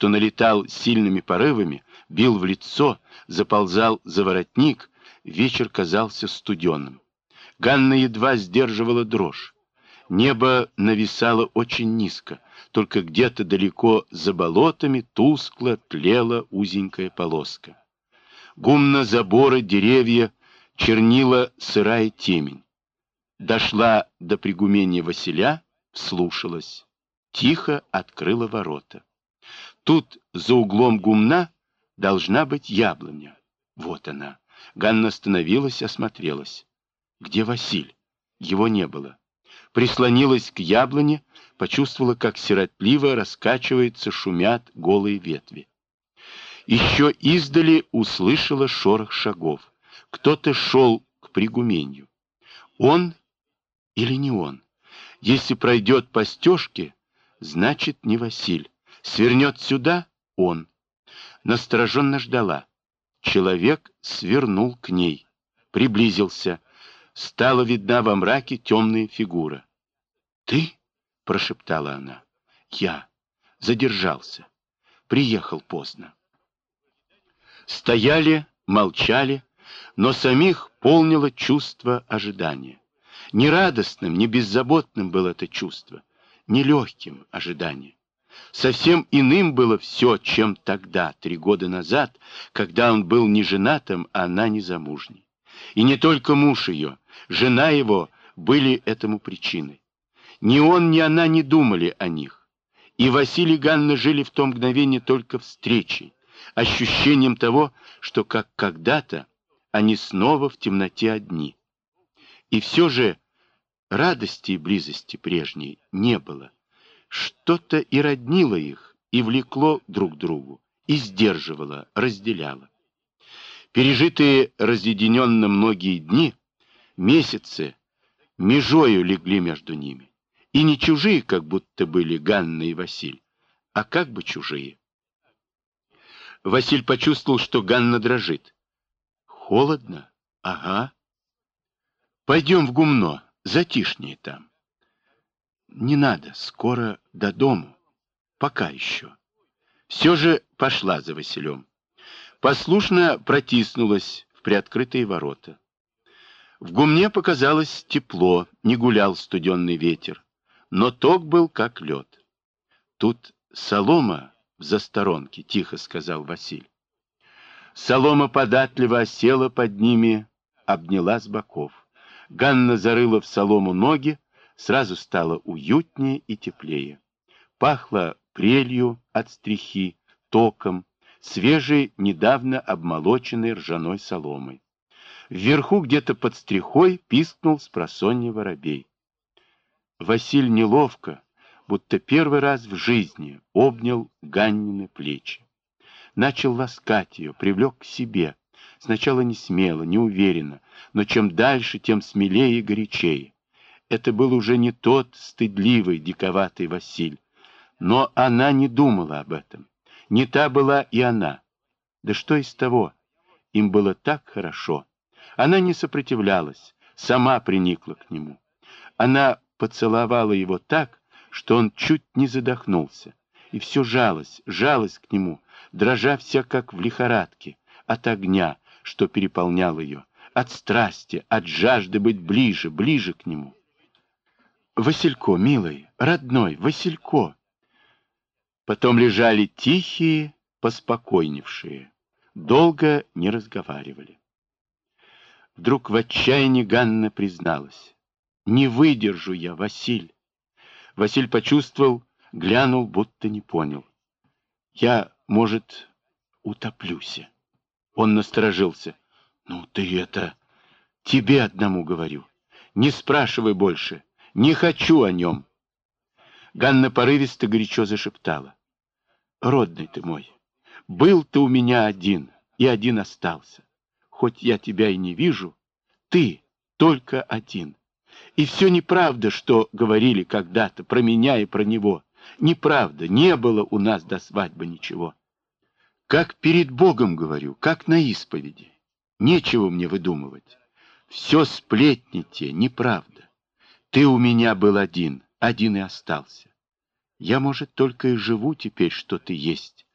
что налетал сильными порывами, бил в лицо, заползал за воротник, вечер казался студеным. Ганна едва сдерживала дрожь. Небо нависало очень низко, только где-то далеко за болотами тускло тлела узенькая полоска. Гумно заборы, деревья, чернила сырая темень. Дошла до пригумения Василя, вслушалась. Тихо открыла ворота. Тут за углом гумна должна быть яблоня. Вот она. Ганна остановилась, осмотрелась. Где Василь? Его не было. Прислонилась к яблоне, почувствовала, как сиротливо раскачивается, шумят голые ветви. Еще издали услышала шорох шагов. Кто-то шел к пригуменью. Он или не он? Если пройдет по стежке, значит, не Василь. Свернет сюда — он. Настороженно ждала. Человек свернул к ней. Приблизился. Стала видна во мраке темная фигура. «Ты?» — прошептала она. «Я. Задержался. Приехал поздно». Стояли, молчали, но самих полнило чувство ожидания. Не радостным, не беззаботным было это чувство, не легким ожидание. Совсем иным было все, чем тогда, 3 года назад, когда он был не женатым, а она незамужней. И не только муж ее, жена его были этому причиной. Ни он, ни она не думали о них. И Василий и Ганна жили в том мгновении только встречей, ощущением того, что как когда-то они снова в темноте одни. И все же радости и близости прежней не было. Что-то и роднило их, и влекло друг к другу, и сдерживало, разделяло. Пережитые разъединенно многие дни, месяцы, межою легли между ними. И не чужие, как будто были Ганна и Василь, а как бы чужие. Василь почувствовал, что Ганна дрожит. Холодно? Ага. Пойдем в гумно, затишнее там. Не надо, скоро до дому. Пока еще. Все же пошла за Василем. Послушно протиснулась в приоткрытые ворота. В гумне показалось тепло, не гулял студенный ветер, но ток был как лед. Тут солома в засторонке, тихо сказал Василь. Солома податливо осела под ними, обняла с боков. Ганна зарыла в солому ноги, сразу стало уютнее и теплее. Пахло прелью от стрихи, током, свежей, недавно обмолоченной ржаной соломой. Вверху, где-то под стрихой, пискнул спросонья воробей. Василь неловко, будто первый раз в жизни, обнял Ганнины плечи. Начал ласкать ее, привлек к себе. Сначала не смело, неуверенно, но чем дальше, тем смелее и горячее. Это был уже не тот стыдливый, диковатый Василь. Но она не думала об этом. Не та была и она. Да что из того? Им было так хорошо. Она не сопротивлялась, сама приникла к нему. Она поцеловала его так, что он чуть не задохнулся. И все жалась к нему, дрожа вся как в лихорадке, от огня, что переполнял ее, от страсти, от жажды быть ближе, ближе к нему. «Василько, милый, родной, Василько!» Потом лежали тихие, поспокойневшие, долго не разговаривали. Вдруг в отчаянии Ганна призналась. «Не выдержу я, Василь!» Василь почувствовал, глянул, будто не понял. «Я, может, утоплюсь». Он насторожился. «Ну ты это... тебе одному говорю. Не спрашивай больше. Не хочу о нем». Ганна порывисто горячо зашептала. «Родный ты мой, был ты у меня один, и один остался. Хоть я тебя и не вижу, ты только один. И все неправда, что говорили когда-то про меня и про него. Неправда, не было у нас до свадьбы ничего. Как перед Богом говорю, как на исповеди. Нечего мне выдумывать. Все сплетни те, неправда. Ты у меня был один, один и остался. Я, может, только и живу теперь, что ты есть,